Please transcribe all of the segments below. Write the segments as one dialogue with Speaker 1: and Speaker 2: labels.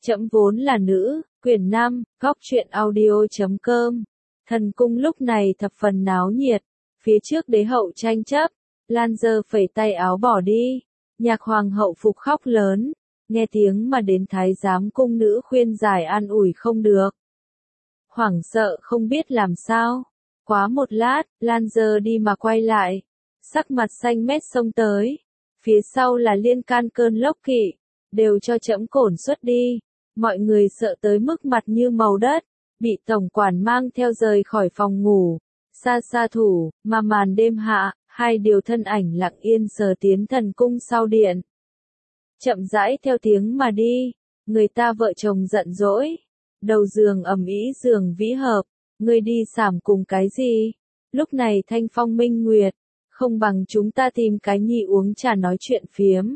Speaker 1: Trẫm vốn là nữ, quyển 5, góc truyện audio.com. Thần cung lúc này thập phần náo nhiệt, phía trước đế hậu tranh chấp, Lan Dơ phẩy tay áo bỏ đi, Nhạc hoàng hậu phục khóc lớn, nghe tiếng mà đến thái giám cung nữ khuyên giải an ủi không được. Hoảng sợ không biết làm sao, quá một lát, Lan Dơ đi mà quay lại, sắc mặt xanh mét xông tới, phía sau là liên can cơn lốc kỵ, đều cho trẫm cổn xuất đi. Mọi người sợ tới mức mặt như màu đất, bị tổng quản mang theo rời khỏi phòng ngủ, xa xa thủ, mà màn đêm hạ, hai điều thân ảnh lặng yên sờ tiến thần cung sau điện. Chậm rãi theo tiếng mà đi, người ta vợ chồng giận dỗi, đầu giường ầm ĩ giường vĩ hợp, ngươi đi sảm cùng cái gì? Lúc này thanh phong minh nguyệt, không bằng chúng ta tìm cái nhị uống trà nói chuyện phiếm.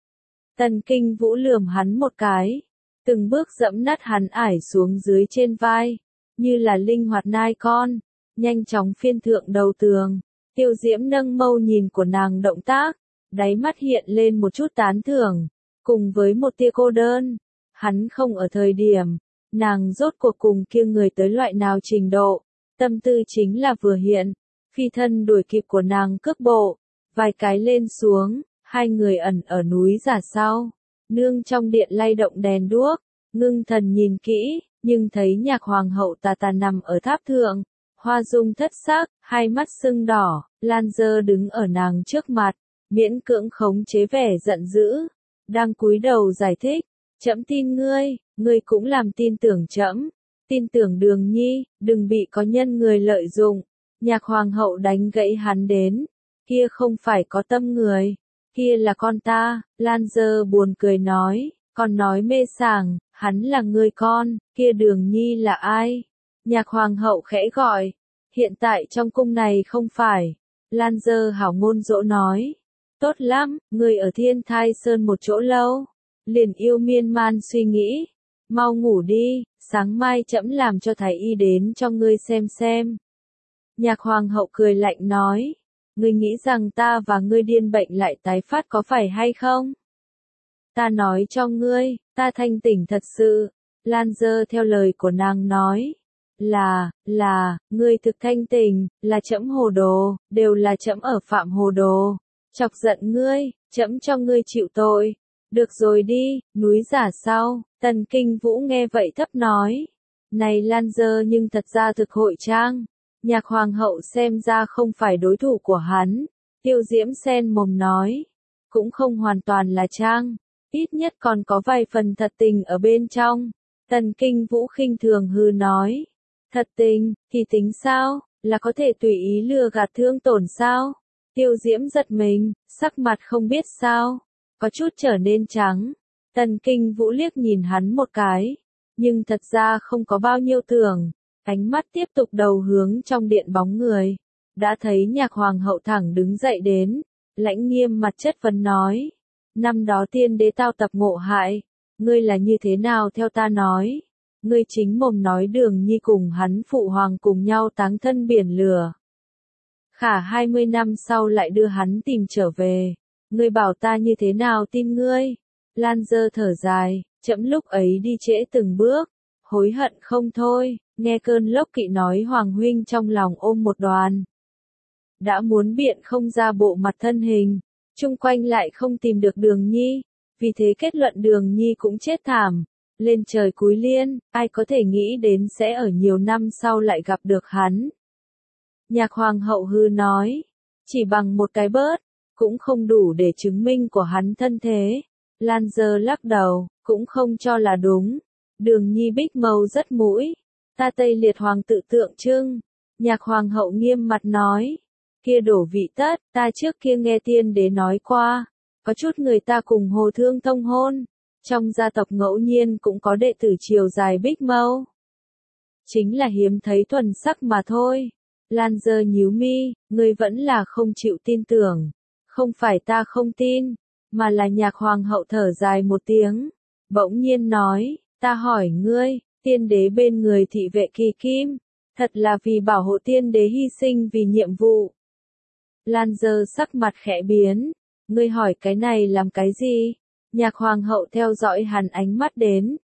Speaker 1: Tần Kinh Vũ lườm hắn một cái, từng bước dẫm nát hắn ải xuống dưới trên vai, như là linh hoạt nai con, nhanh chóng phiên thượng đầu tường. Tiêu Diễm nâng mâu nhìn của nàng động tác, đáy mắt hiện lên một chút tán thưởng, cùng với một tia cô đơn. Hắn không ở thời điểm, nàng rốt cuộc cùng kia người tới loại nào trình độ, tâm tư chính là vừa hiện, phi thân đuổi kịp của nàng cước bộ, vài cái lên xuống, hai người ẩn ở núi giả sau. Nương trong điện lay động đèn đuốc, ngưng thần nhìn kỹ, nhưng thấy Nhạc hoàng hậu tà tà nằm ở tháp thượng, hoa dung thất sắc, hai mắt sưng đỏ, Lan Dơ đứng ở nàng trước mặt, miễn cưỡng khống chế vẻ giận dữ, đang cúi đầu giải thích, trẫm tin ngươi, ngươi cũng làm tin tưởng trẫm, tin tưởng Đường Nhi, đừng bị có nhân người lợi dụng. Nhạc hoàng hậu đánh gãy hắn đến, kia không phải có tâm người, kia là con ta. Lan Dơ buồn cười nói, còn nói mê sảng, hắn là người con, kia Đường Nhi là ai? Nhạc hoàng hậu khẽ gọi, hiện tại trong cung này không phải. Lan Dơ hảo ngôn dỗ nói, tốt lắm, người ở Thiên Thai Sơn một chỗ lâu, liền yêu miên man suy nghĩ, mau ngủ đi, sáng mai trẫm làm cho thái y đến cho ngươi xem. Nhạc hoàng hậu cười lạnh nói, ngươi nghĩ rằng ta và ngươi điên bệnh lại tái phát có phải hay không? Ta nói cho ngươi, ta thanh tỉnh thật sự. Lan Dơ theo lời của nàng nói, là, ngươi thực thanh tỉnh, là trẫm hồ đồ, đều là trẫm ở phạm hồ đồ, chọc giận ngươi, trẫm cho ngươi chịu tội. Được rồi đi, núi giả sau. Tần Kinh Vũ nghe vậy thấp nói, này Lan Dơ nhưng thật ra thực hội trang. Nhạc hoàng hậu xem ra không phải đối thủ của hắn. Tiêu Diễm sen mồm nói, cũng không hoàn toàn là trang, ít nhất còn có vài phần thật tình ở bên trong. Tần Kinh Vũ khinh thường hư nói, thật tình, thì tính sao, là có thể tùy ý lừa gạt thương tổn sao? Tiêu Diễm giật mình, sắc mặt không biết sao, có chút trở nên trắng. Tần Kinh Vũ liếc nhìn hắn một cái, nhưng thật ra không có bao nhiêu tưởng. Ánh mắt tiếp tục đầu hướng trong điện bóng người, đã thấy Nhạc hoàng hậu thẳng đứng dậy đến, lãnh nghiêm mặt chất vấn nói, năm đó tiên đế tao tập ngộ hại, ngươi là như thế nào theo ta nói, ngươi chính mồm nói Đường Nhi cùng hắn phụ hoàng cùng nhau táng thân biển lửa. Khả 20 năm sau lại đưa hắn tìm trở về, ngươi bảo ta như thế nào tin ngươi? Lan Dơ thở dài, trẫm lúc ấy đi trễ từng bước, hối hận không thôi. Nghe cơn lốc kỵ nói hoàng huynh trong lòng ôm một đoàn. Đã muốn biện không ra bộ mặt thân hình, chung quanh lại không tìm được Đường Nhi, vì thế kết luận Đường Nhi cũng chết thảm. Lên trời cúi liên, ai có thể nghĩ đến sẽ ở nhiều năm sau lại gặp được hắn. Nhạc hoàng hậu hư nói, chỉ bằng một cái bớt, cũng không đủ để chứng minh của hắn thân thế. Lan Dơ lắc đầu, cũng không cho là đúng. Đường Nhi bích màu rất mũi. Ta Tây Liệt hoàng tự tượng trưng. Nhạc hoàng hậu nghiêm mặt nói, kia đổ vị tất, ta trước kia nghe tiên đế nói qua, có chút người ta cùng Hồ Thương thông hôn, trong gia tộc ngẫu nhiên cũng có đệ tử chiều dài bích mâu. Chính là hiếm thấy thuần sắc mà thôi. Lan Dơ nhíu mi, ngươi vẫn là không chịu tin tưởng, không phải ta không tin, mà là Nhạc hoàng hậu thở dài một tiếng, bỗng nhiên nói, ta hỏi ngươi, tiên đế bên người thị vệ Kỳ Kim, thật là vì bảo hộ tiên đế hy sinh vì nhiệm vụ. Lan Dơ sắc mặt khẽ biến, ngươi hỏi cái này làm cái gì? Nhạc hoàng hậu theo dõi hắn ánh mắt đến,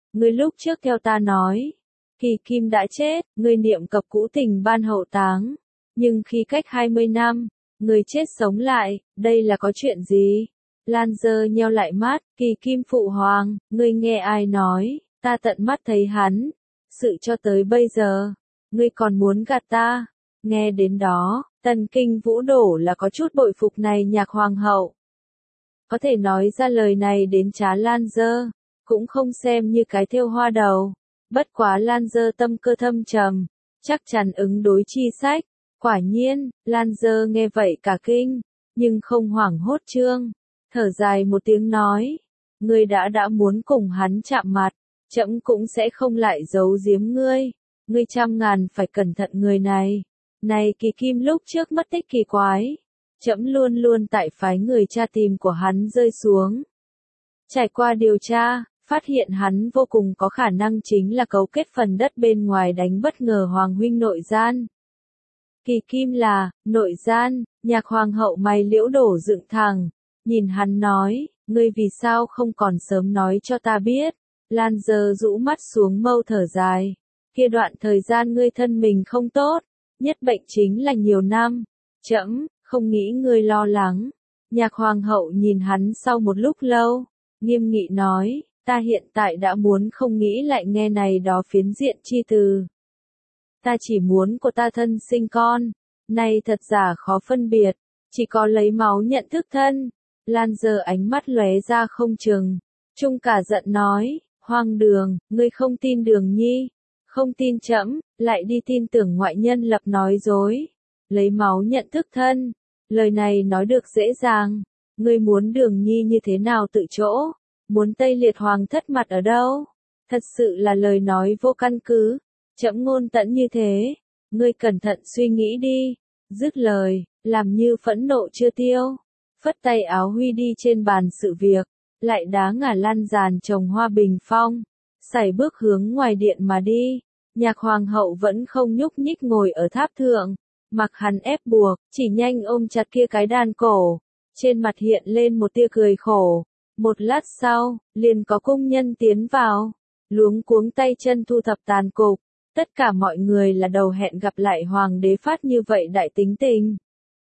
Speaker 1: Ngươi lúc trước theo ta nói, Kỳ Kim đã chết, ngươi niệm cập cũ tình ban hậu táng. Nhưng khi cách 20 năm, ngươi chết sống lại, đây là có chuyện gì? Lan Dơ nheo lại mắt, Kỳ Kim phụ hoàng, ngươi nghe ai nói, ta tận mắt thấy hắn. Sự cho tới bây giờ, ngươi còn muốn gạt ta. Nghe đến đó, Tần Kinh Vũ đổ là có chút bội phục này nhạc hoàng hậu. Có thể nói ra lời này đến trá Lan Dơ, cũng không xem như cái thêu hoa đầu. Bất quá Lan Dơ tâm cơ thâm trầm, chắc chắn ứng đối chi sách. Quả nhiên, Lan Dơ nghe vậy cả kinh, nhưng không hoảng hốt trương. Thở dài một tiếng nói, ngươi đã muốn cùng hắn chạm mặt, trẫm cũng sẽ không lại giấu giếm ngươi. Ngươi trăm ngàn phải cẩn thận người này. Này Kỳ Kim lúc trước mất tích kỳ quái, trẫm luôn luôn tại phái người tra tìm của hắn rơi xuống. Trải qua điều tra, phát hiện hắn vô cùng có khả năng chính là cấu kết phần đất bên ngoài đánh bất ngờ hoàng huynh nội gian. Kỳ Kim là, nội gian, nhạc hoàng hậu mày liễu đổ dựng thẳng, nhìn hắn nói, ngươi vì sao không còn sớm nói cho ta biết. Lan Dơ rũ mắt xuống mâu thở dài, kia đoạn thời gian ngươi thân mình không tốt, nhất bệnh chính là nhiều năm, trẫm không nghĩ ngươi lo lắng. Nhạc hoàng hậu nhìn hắn sau một lúc lâu, nghiêm nghị nói, ta hiện tại đã muốn không nghĩ lại nghe này đó phiến diện chi từ. Ta chỉ muốn của ta thân sinh con, này thật giả khó phân biệt, chỉ có lấy máu nhận thức thân. Lan Dơ ánh mắt lóe ra không chừng, trung cả giận nói, hoang đường, ngươi không tin Đường Nhi, không tin trẫm, lại đi tin tưởng ngoại nhân lập nói dối. Lấy máu nhận thức thân, lời này nói được dễ dàng, ngươi muốn Đường Nhi như thế nào tự chỗ, muốn Tây Liệt Hoàng thất mặt ở đâu, thật sự là lời nói vô căn cứ, trẫm ngôn tẫn như thế, ngươi cẩn thận suy nghĩ đi. Dứt lời, làm như phẫn nộ chưa tiêu, phất tay áo huy đi trên bàn sự việc, lại đá ngả Lan giàn trồng hoa bình phong, sải bước hướng ngoài điện mà đi. Nhạc hoàng hậu vẫn không nhúc nhích ngồi ở tháp thượng, mặc hắn ép buộc, chỉ nhanh ôm chặt kia cái đàn cổ, trên mặt hiện lên một tia cười khổ. Một lát sau, liền có cung nhân tiến vào, luống cuống tay chân thu thập tàn cục. Tất cả mọi người là đầu hẹn gặp lại hoàng đế phát như vậy đại tính tình.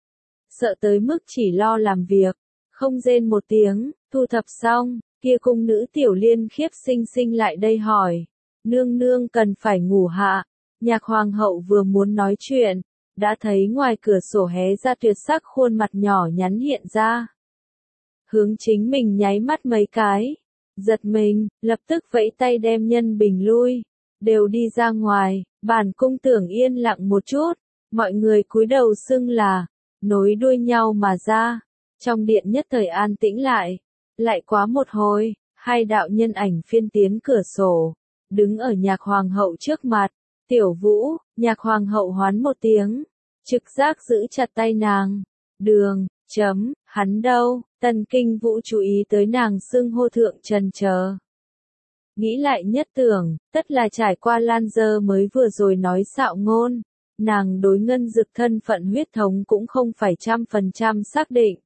Speaker 1: Sợ tới mức chỉ lo làm việc, không rên một tiếng, thu thập xong, kia cung nữ tiểu liên khiếp xinh xinh lại đây hỏi. Nương nương cần phải ngủ hạ. Nhạc hoàng hậu vừa muốn nói chuyện, đã thấy ngoài cửa sổ hé ra tuyệt sắc khuôn mặt nhỏ nhắn hiện ra. Hướng chính mình nháy mắt mấy cái, giật mình, lập tức vẫy tay đem nhân bình lui, đều đi ra ngoài. Bản cung tưởng yên lặng một chút, mọi người cúi đầu xưng là, nối đuôi nhau mà ra. Trong điện nhất thời an tĩnh lại, lại quá một hồi, hai đạo nhân ảnh phiên tiến cửa sổ, đứng ở nhạc hoàng hậu trước mặt. Tiểu Vũ, nhạc hoàng hậu hoán một tiếng, trực giác giữ chặt tay nàng. Đường, hắn đâu? Tần Kinh Vũ chú ý tới nàng xưng hô thượng trần chờ. Nghĩ lại nhất tưởng, tất là trải qua Lan Dơ mới vừa rồi nói xạo ngôn, nàng đối Ngân Dực thân phận huyết thống cũng không phải 100% xác định.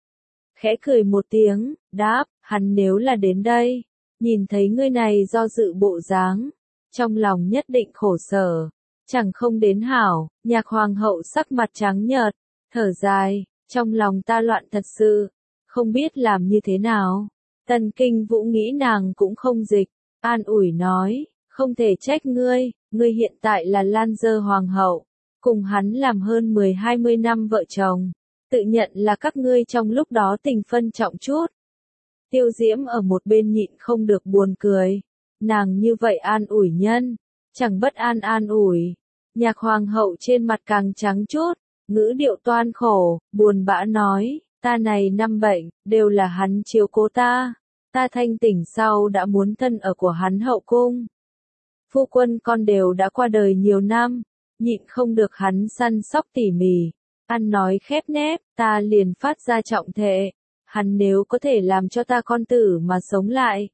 Speaker 1: Khẽ cười một tiếng, đáp, hắn nếu là đến đây, nhìn thấy ngươi này do dự bộ dáng, trong lòng nhất định khổ sở, chẳng không đến hảo. Nhạc hoàng hậu sắc mặt trắng nhợt, thở dài, trong lòng ta loạn thật sự, không biết làm như thế nào. Tần Kinh Vũ nghĩ nàng cũng không dịch, an ủi nói, không thể trách ngươi, ngươi hiện tại là Lan Dơ hoàng hậu, cùng hắn làm hơn 10-20 năm vợ chồng, tự nhận là các ngươi trong lúc đó tình phân trọng chút. Tiêu Diễm ở một bên nhịn không được buồn cười, nàng như vậy an ủi nhân, chẳng bất an an ủi. Nhạc hoàng hậu trên mặt càng trắng chút, ngữ điệu toan khổ, buồn bã nói, ta này năm bệnh, đều là hắn chiếu cố ta. Ta thanh tỉnh sau đã muốn thân ở của hắn hậu cung. Phu quân con đều đã qua đời nhiều năm, nhịn không được hắn săn sóc tỉ mỉ, ăn nói khép nép, ta liền phát ra trọng thệ, hắn nếu có thể làm cho ta con tử mà sống lại,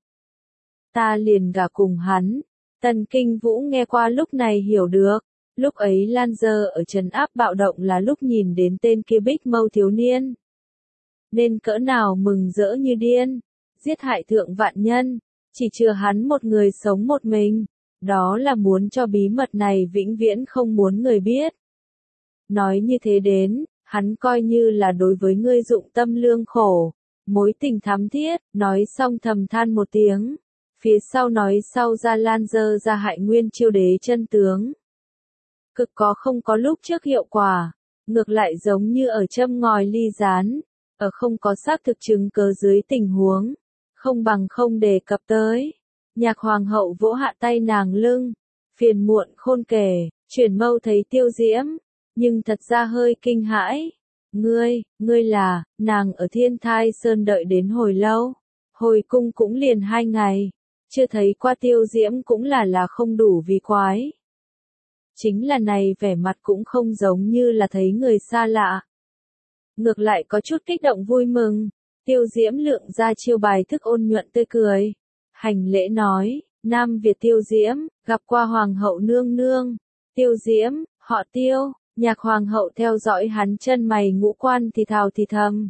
Speaker 1: ta liền gả cùng hắn. Tần Kinh Vũ nghe qua lúc này hiểu được, lúc ấy Lan Dơ ở trấn áp bạo động là lúc nhìn đến tên kia Bích Mâu thiếu niên, nên cỡ nào mừng rỡ như điên, giết hại thượng vạn nhân, Chỉ chừa hắn một người sống một mình. Đó là muốn cho bí mật này vĩnh viễn không muốn người biết. Nói như thế đến, hắn coi như là đối với ngươi dụng tâm lương khổ, mối tình thắm thiết, nói xong thầm than một tiếng. Phía sau nói sau ra Lan dơ ra hại Nguyên Chiêu đế chân tướng. Cực có không có lúc trước hiệu quả, ngược lại giống như ở châm ngòi ly rán, ở không có xác thực chứng cớ dưới tình huống, không bằng không đề cập tới. Nhạc hoàng hậu vỗ hạ tay nàng lưng, phiền muộn khôn kể, chuyển mâu thấy Tiêu Diễm, nhưng thật ra hơi kinh hãi. Ngươi là, nàng ở Thiên Thai Sơn đợi đến hồi lâu, hồi cung cũng liền 2 ngày, chưa thấy qua Tiêu Diễm cũng là không đủ vì quái. Chính là này vẻ mặt cũng không giống như là thấy người xa lạ. Ngược lại có chút kích động vui mừng, Tiêu Diễm lượng ra chiêu bài thức ôn nhuận tươi cười. Hành lễ nói, Nam Việt Tiêu Diễm, gặp qua Hoàng hậu nương nương. Tiêu Diễm, họ Tiêu, nhạc hoàng hậu theo dõi hắn chân mày ngũ quan thì thào thì thầm.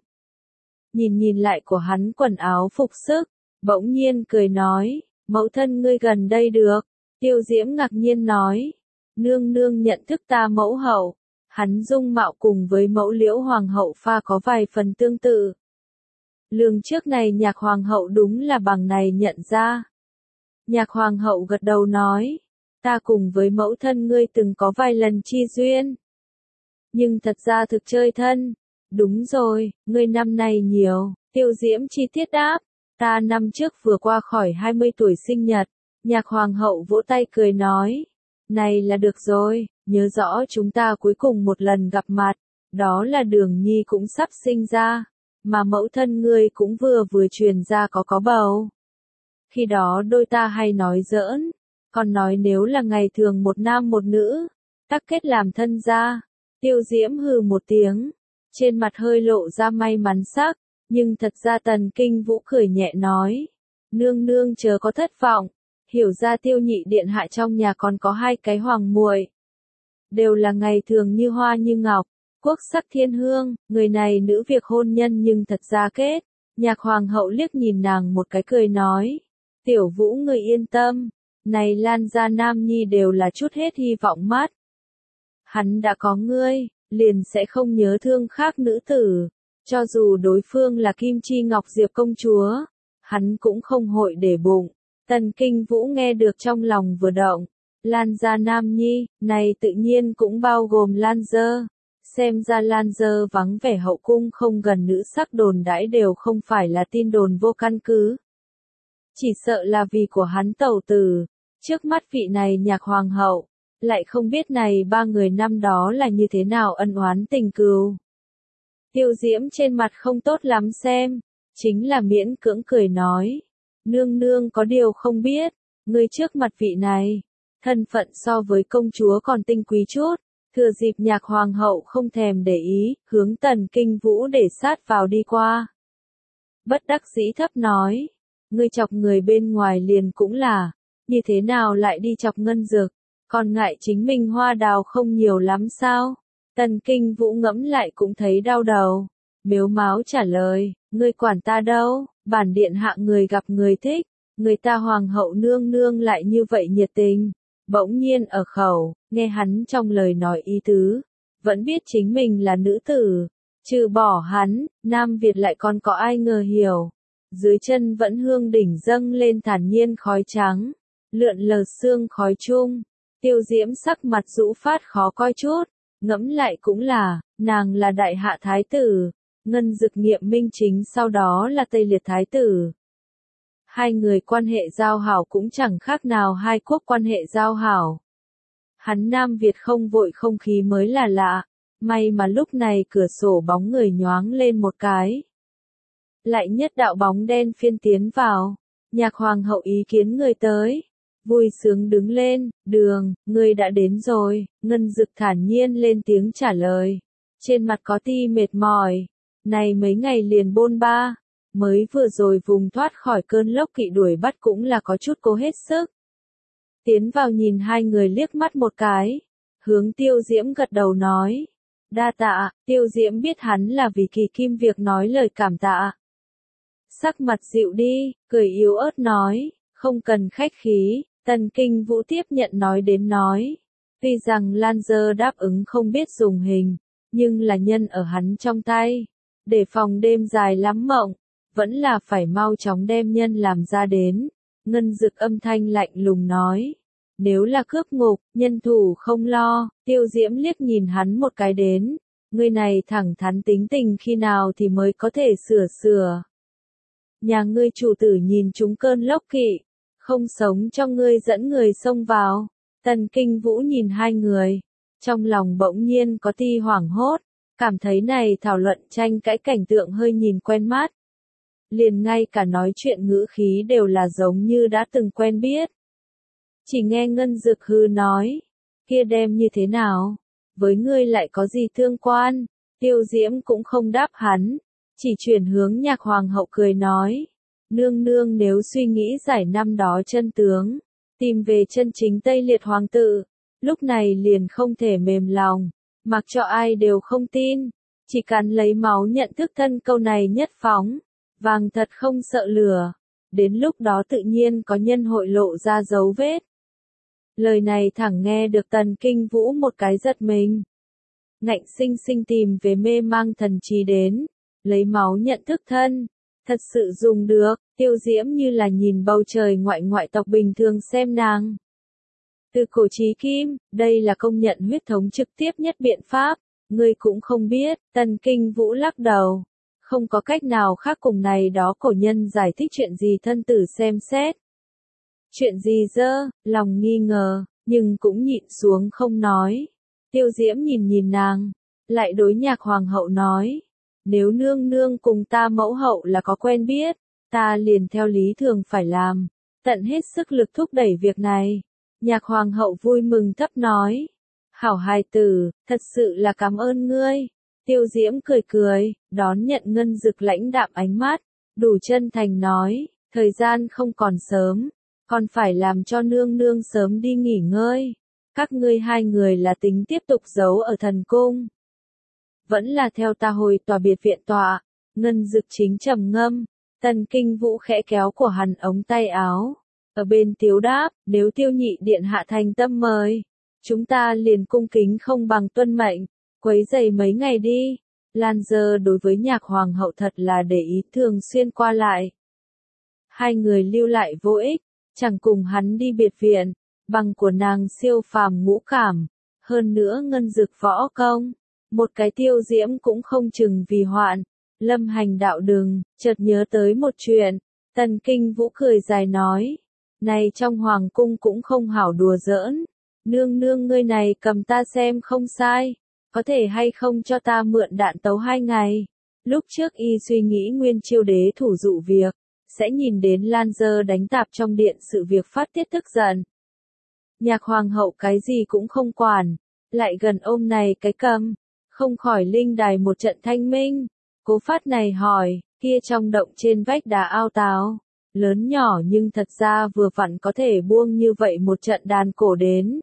Speaker 1: Nhìn lại của hắn quần áo phục sức, bỗng nhiên cười nói, mẫu thân ngươi gần đây được. Tiêu Diễm ngạc nhiên nói, nương nương nhận thức ta mẫu hậu. Hắn dung mạo cùng với mẫu Liễu hoàng hậu pha có vài phần tương tự. Lường trước này nhạc hoàng hậu đúng là bằng này nhận ra. Nhạc hoàng hậu gật đầu nói, ta cùng với mẫu thân ngươi từng có vài lần chi duyên. Nhưng thật ra thực chơi thân. Đúng rồi, ngươi năm nay nhiều. Tiêu Diễm chi tiết đáp, ta năm trước vừa qua khỏi 20 tuổi sinh nhật. Nhạc hoàng hậu vỗ tay cười nói, này là được rồi, nhớ rõ chúng ta cuối cùng một lần gặp mặt, đó là Đường Nhi cũng sắp sinh ra, mà mẫu thân ngươi cũng vừa truyền ra có bầu. Khi đó đôi ta hay nói giỡn, còn nói nếu là ngày thường một nam một nữ, tắc kết làm thân gia. Tiêu Diễm hừ một tiếng, trên mặt hơi lộ ra may mắn sắc, nhưng thật ra Tần Kinh Vũ cười nhẹ nói, nương nương chớ có thất vọng, hiểu ra Tiêu nhị điện hạ trong nhà còn có 2 cái hoàng muội, đều là ngày thường như hoa như ngọc, quốc sắc thiên hương, người này nữ việc hôn nhân nhưng thật ra kết. Nhạc hoàng hậu liếc nhìn nàng một cái cười nói, Tiểu Vũ ngươi yên tâm, này Lan gia nam nhi đều là chút hết hy vọng mắt. Hắn đã có ngươi, liền sẽ không nhớ thương khác nữ tử, cho dù đối phương là Kim Chi Ngọc Diệp công chúa, hắn cũng không hội để bụng. Tần Kinh Vũ nghe được trong lòng vừa động, Lan gia nam nhi, này tự nhiên cũng bao gồm Lan dơ. Xem ra Lan dơ vắng vẻ hậu cung không gần nữ sắc đồn đãi đều không phải là tin đồn vô căn cứ. Chỉ sợ là vì của hắn tẩu tử, trước mắt vị này nhạc hoàng hậu, lại không biết này 3 người năm đó là như thế nào ân oán tình cừu. Tiêu Diễm trên mặt không tốt lắm xem, chính là miễn cưỡng cười nói, nương nương có điều không biết, ngươi trước mặt vị này, thân phận so với công chúa còn tinh quý chút. Thừa dịp nhạc hoàng hậu không thèm để ý, hướng Tần Kinh Vũ để sát vào đi qua. Bất đắc dĩ thấp nói, ngươi chọc người bên ngoài liền cũng là, như thế nào lại đi chọc Ngân Dực, còn ngại chính mình hoa đào không nhiều lắm sao? Tần Kinh Vũ ngẫm lại cũng thấy đau đầu, mếu máo trả lời, ngươi quản ta đâu, bản điện hạ người gặp người thích, người ta hoàng hậu nương nương lại như vậy nhiệt tình. Bỗng nhiên ở khẩu, nghe hắn trong lời nói ý tứ, vẫn biết chính mình là nữ tử, trừ bỏ hắn, Nam Việt lại còn có ai ngờ hiểu. Dưới chân vẫn hương đỉnh dâng lên thản nhiên khói trắng, lượn lờ sương khói chung, Tiêu Diễm sắc mặt rũ phát khó coi chút, ngẫm lại cũng là, nàng là đại hạ thái tử, Ngân Dực Nghiệm Minh Chính sau đó là Tây Liệt thái tử. 2 người quan hệ giao hảo cũng chẳng khác nào 2 quốc quan hệ giao hảo. Hắn Nam Việt không vội không khí mới là lạ, may mà lúc này cửa sổ bóng người nhoáng lên một cái. Lại nhất đạo bóng đen phiên tiến vào, nhạc hoàng hậu ý kiến người tới. Vui sướng đứng lên, Đường, người đã đến rồi, Ngân Dực thản nhiên lên tiếng trả lời. Trên mặt có ti mệt mỏi, này mấy ngày liền bôn ba. Mới vừa rồi vùng thoát khỏi cơn lốc kỵ đuổi bắt cũng là có chút cố hết sức. Tiến vào nhìn 2 người liếc mắt một cái, hướng Tiêu Diễm gật đầu nói. Đa tạ, Tiêu Diễm biết hắn là vì Kỳ Kim việc nói lời cảm tạ. Sắc mặt dịu đi, cười yếu ớt nói, Không cần khách khí, Tần Kinh Vũ tiếp nhận nói đến nói. Tuy rằng Lan Dơ đáp ứng không biết dùng hình, nhưng là nhân ở hắn trong tay. Để phòng đêm dài lắm mộng, vẫn là phải mau chóng đem nhân làm ra đến. Ngân Dực âm thanh lạnh lùng nói. Nếu là cướp ngục, nhân thủ không lo, Tiêu Diễm liếc nhìn hắn một cái đến. Người này thẳng thắn tính tình khi nào thì mới có thể sửa. Nhà ngươi chủ tử nhìn chúng cơn lốc kỵ, không sống cho ngươi dẫn người xông vào. Tần Kinh Vũ nhìn hai người, trong lòng bỗng nhiên có ti hoảng hốt, cảm thấy này thảo luận tranh cãi cảnh tượng hơi nhìn quen mắt. Liền ngay cả nói chuyện ngữ khí đều là giống như đã từng quen biết. Chỉ nghe Ngân Dực hư nói, kia đem như thế nào, với ngươi lại có gì tương quan, Tiêu Diễm cũng không đáp hắn, chỉ chuyển hướng Nhạc Hoàng hậu cười nói, nương nương nếu suy nghĩ giải năm đó chân tướng, tìm về chân chính Tây Liệt Hoàng tử, lúc này liền không thể mềm lòng, mặc cho ai đều không tin, chỉ cần lấy máu nhận thức thân câu này nhất phóng, vàng thật không sợ lửa, đến lúc đó tự nhiên có nhân hội lộ ra dấu vết. Lời này thẳng nghe được Tần Kinh Vũ một cái giật mình. Ngạnh sinh sinh tìm về mê mang thần trí đến, lấy máu nhận thức thân, thật sự dùng được, Tiêu Diễm như là nhìn bầu trời ngoại tộc bình thường xem nàng. Từ cổ chí kim, đây là công nhận huyết thống trực tiếp nhất biện pháp, ngươi cũng không biết, Tần Kinh Vũ lắc đầu. Không có cách nào khác cùng này đó cổ nhân giải thích chuyện gì thân tử xem xét. Chuyện gì dơ, lòng nghi ngờ, nhưng cũng nhịn xuống không nói. Tiêu Diễm nhìn nàng, lại đối Nhạc Hoàng hậu nói. Nếu nương nương cùng ta mẫu hậu là có quen biết, ta liền theo lý thường phải làm, tận hết sức lực thúc đẩy việc này. Nhạc Hoàng hậu vui mừng thấp nói. Hảo hài tử, thật sự là cảm ơn ngươi. Tiêu Diễm cười, đón nhận Ngân Dực lãnh đạm ánh mắt, đủ chân thành nói, thời gian không còn sớm, còn phải làm cho nương nương sớm đi nghỉ ngơi. Các ngươi hai người là tính tiếp tục giấu ở thần cung. Vẫn là theo ta hồi tòa biệt viện tọa, Ngân Dực chính trầm ngâm, Tần Kinh Vũ khẽ kéo của hắn ống tay áo. Ở bên Tiếu đáp, nếu Tiêu nhị điện hạ thành tâm mời, chúng ta liền cung kính không bằng tuân mệnh. Quấy giày mấy ngày đi, Lan Dơ đối với Nhạc Hoàng hậu thật là để ý thường xuyên qua lại. Hai người lưu lại vô ích, chẳng cùng hắn đi biệt viện, bằng của nàng siêu phàm ngũ cảm, hơn nữa Ngân Dực võ công, một cái Tiêu Diễm cũng không chừng vì hoạn, lâm hành đạo đường, chợt nhớ tới một chuyện, Tần Kinh Vũ cười dài nói, này trong hoàng cung cũng không hảo đùa giỡn, nương nương ngươi này cầm ta xem không sai. Có thể hay không cho ta mượn đạn tấu 2 ngày. Lúc trước y suy nghĩ Nguyên Chiêu đế thủ dụ việc, sẽ nhìn đến Lan Dơ đánh tạp trong điện sự việc phát tiết tức giận. Nhạc Hoàng hậu cái gì cũng không quản, lại gần ôm này cái cầm, không khỏi linh đài một trận thanh minh. Cố Phát này hỏi, kia trong động trên vách đá ao táo, lớn nhỏ nhưng thật ra vừa vặn có thể buông như vậy một trận đàn cổ đến.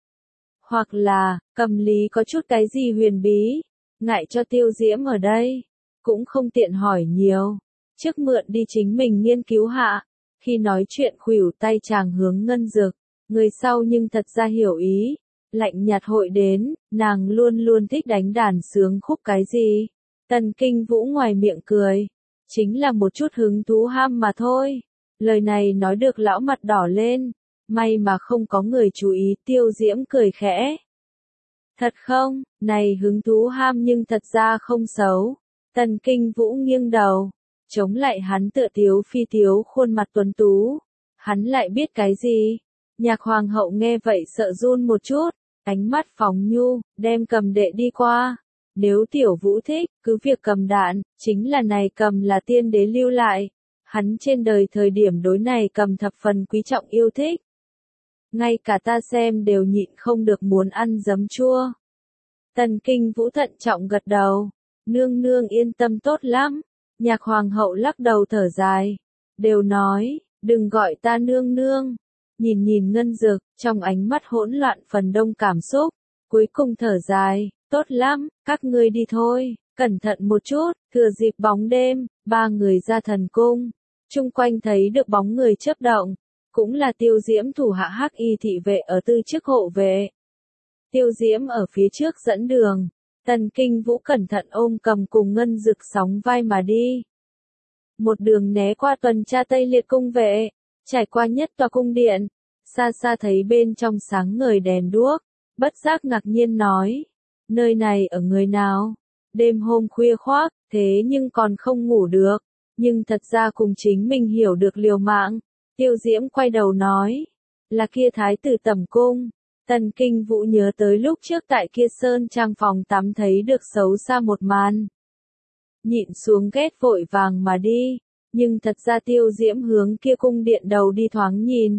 Speaker 1: Hoặc là, cầm lý có chút cái gì huyền bí, ngại cho Tiêu Diễm ở đây, cũng không tiện hỏi nhiều, trước mượn đi chính mình nghiên cứu hạ, khi nói chuyện khuỷu tay chàng hướng Ngân Dực, người sau nhưng thật ra hiểu ý, lạnh nhạt hội đến, nàng luôn thích đánh đàn sướng khúc cái gì, Tần Kinh Vũ ngoài miệng cười, chính là một chút hứng thú ham mà thôi, lời này nói được lão mặt đỏ lên. May mà không có người chú ý, Tiêu Diễm cười khẽ. Thật không, này hứng thú ham nhưng thật ra không xấu. Tần Kinh Vũ nghiêng đầu, chống lại hắn tựa tiếu phi tiếu khuôn mặt tuấn tú. Hắn lại biết cái gì? Nhạc Hoàng hậu nghe vậy sợ run một chút, ánh mắt phóng nhu, đem cầm đệ đi qua. Nếu Tiểu Vũ thích, cứ việc cầm đạn, chính là này cầm là tiên đế lưu lại. Hắn trên đời thời điểm đối này cầm thập phần quý trọng yêu thích. Ngay cả ta xem đều nhịn không được muốn ăn giấm chua. Tần Kinh Vũ thận trọng gật đầu. Nương nương yên tâm tốt lắm. Nhạc Hoàng hậu lắc đầu thở dài. Đều nói, đừng gọi ta nương nương. Nhìn Ngân Dực, trong ánh mắt hỗn loạn phần đông cảm xúc. Cuối cùng thở dài, tốt lắm, các ngươi đi thôi. Cẩn thận một chút, thừa dịp bóng đêm, 3 người ra thần cung. Chung quanh thấy được bóng người chớp động. cũng là Tiêu Diễm thủ hạ Hắc Y thị vệ ở tư chức hộ vệ. Tiêu Diễm ở phía trước dẫn đường, Tần Kinh Vũ cẩn thận ôm cầm cùng Ngân Dực sóng vai mà đi. Một đường né qua tuần tra Tây Liệt cung vệ, trải qua nhất tòa cung điện, xa xa thấy bên trong sáng ngời đèn đuốc, bất giác ngạc nhiên nói, nơi này ở người nào? Đêm hôm khuya khoác, thế nhưng còn không ngủ được, nhưng thật ra cùng chính mình hiểu được liều mạng. Tiêu Diễm quay đầu nói, là kia thái tử Tẩm cung. Tần Kinh Vũ nhớ tới lúc trước tại kia sơn trang phòng tắm thấy được xấu xa một màn. Nhịn xuống ghét vội vàng mà đi, nhưng thật ra Tiêu Diễm hướng kia cung điện đầu đi thoáng nhìn.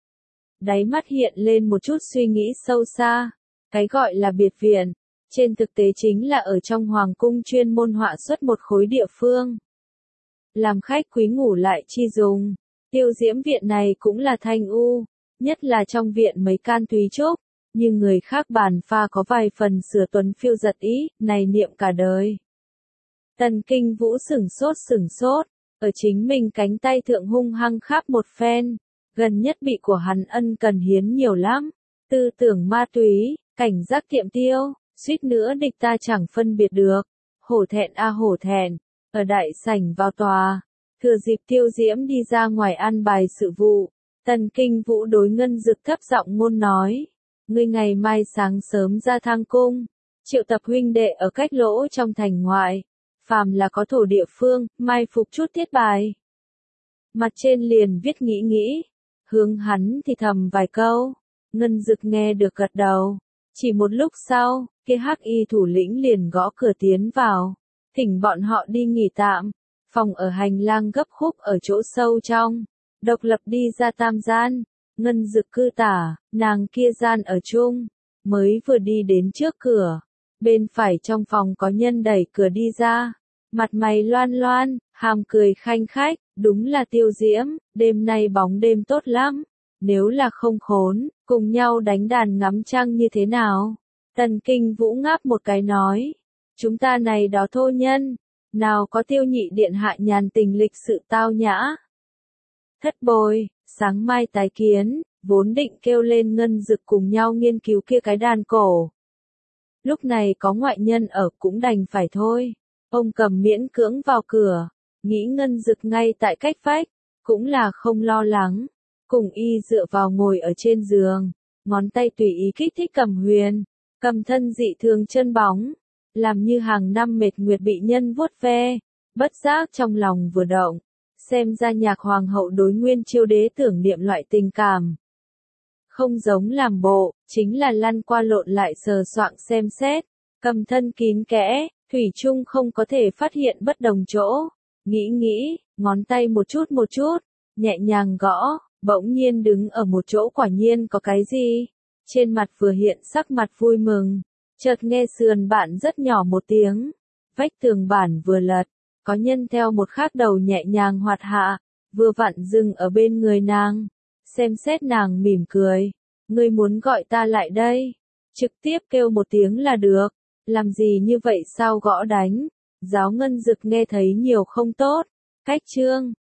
Speaker 1: Đáy mắt hiện lên một chút suy nghĩ sâu xa, cái gọi là biệt viện, trên thực tế chính là ở trong hoàng cung chuyên môn họa xuất một khối địa phương. Làm khách quý ngủ lại chi dùng, Tiêu Diễm viện này cũng là thanh u, nhất là trong viện mấy can thúy trúc, nhưng người khác bàn pha có vài phần sửa tuấn phiêu giật ý, này niệm cả đời. Tần Kinh Vũ sửng sốt, ở chính mình cánh tay thượng hung hăng khắp một phen, gần nhất bị của hắn ân cần hiến nhiều lắm, tư tưởng ma túy, cảnh giác kiệm tiêu, suýt nữa địch ta chẳng phân biệt được, hổ thẹn a hổ thẹn, ở đại sảnh vào tòa, thừa dịp Tiêu Diễm đi ra ngoài an bài sự vụ, Tần Kinh Vũ đối Ngân Dực thấp giọng ngôn nói, ngươi ngày mai sáng sớm ra Thang cung, triệu tập huynh đệ ở cách lỗ trong thành ngoại, phàm là có thổ địa phương, mai phục chút tiết bài. Mặt trên liền viết nghĩ, hướng hắn thì thầm vài câu, Ngân Dực nghe được gật đầu, chỉ một lúc sau, kia Hắc Y thủ lĩnh liền gõ cửa tiến vào, thỉnh bọn họ đi nghỉ tạm, phòng ở hành lang gấp khúc ở chỗ sâu trong, độc lập đi ra tam gian, Ngân Dực cư tả, nàng kia gian ở chung, mới vừa đi đến trước cửa, bên phải trong phòng có nhân đẩy cửa đi ra, mặt mày loan loan, hàm cười khanh khách, đúng là Tiêu Diễm, đêm nay bóng đêm tốt lắm, nếu là không khốn, cùng nhau đánh đàn ngắm trăng như thế nào? Tần Kinh Vũ ngáp một cái nói, chúng ta này đó thô nhân, nào có Tiêu nhị điện hạ nhàn tình lịch sự tao nhã. Thất bối, sáng mai tái kiến, vốn định kêu lên Ngân Dực cùng nhau nghiên cứu kia cái đàn cổ. Lúc này có ngoại nhân ở cũng đành phải thôi. Ông cầm miễn cưỡng vào cửa, nghĩ Ngân Dực ngay tại cách vách, cũng là không lo lắng. Cùng y dựa vào ngồi ở trên giường, ngón tay tùy ý kích thích cầm huyền, cầm thân dị thường chân bóng, làm như hàng năm mệt nguyệt bị nhân vuốt ve, bất giác trong lòng vừa động, xem ra nhạc hoàng hậu đối Nguyên Chiêu đế tưởng niệm loại tình cảm. Không giống làm bộ, chính là lăn qua lộn lại sờ soạng xem xét, cầm thân kín kẽ, thủy chung không có thể phát hiện bất đồng chỗ, nghĩ, ngón tay một chút, nhẹ nhàng gõ, bỗng nhiên đứng ở một chỗ quả nhiên có cái gì, trên mặt vừa hiện sắc mặt vui mừng, chợt nghe sườn bạn rất nhỏ một tiếng, vách tường bản vừa lật, có nhân theo một khác đầu nhẹ nhàng hoạt hạ, vừa vặn dừng ở bên người nàng, xem xét nàng mỉm cười, ngươi muốn gọi ta lại đây, trực tiếp kêu một tiếng là được, làm gì như vậy sao gõ đánh, giáo Ngân Dực nghe thấy nhiều không tốt, cách chương.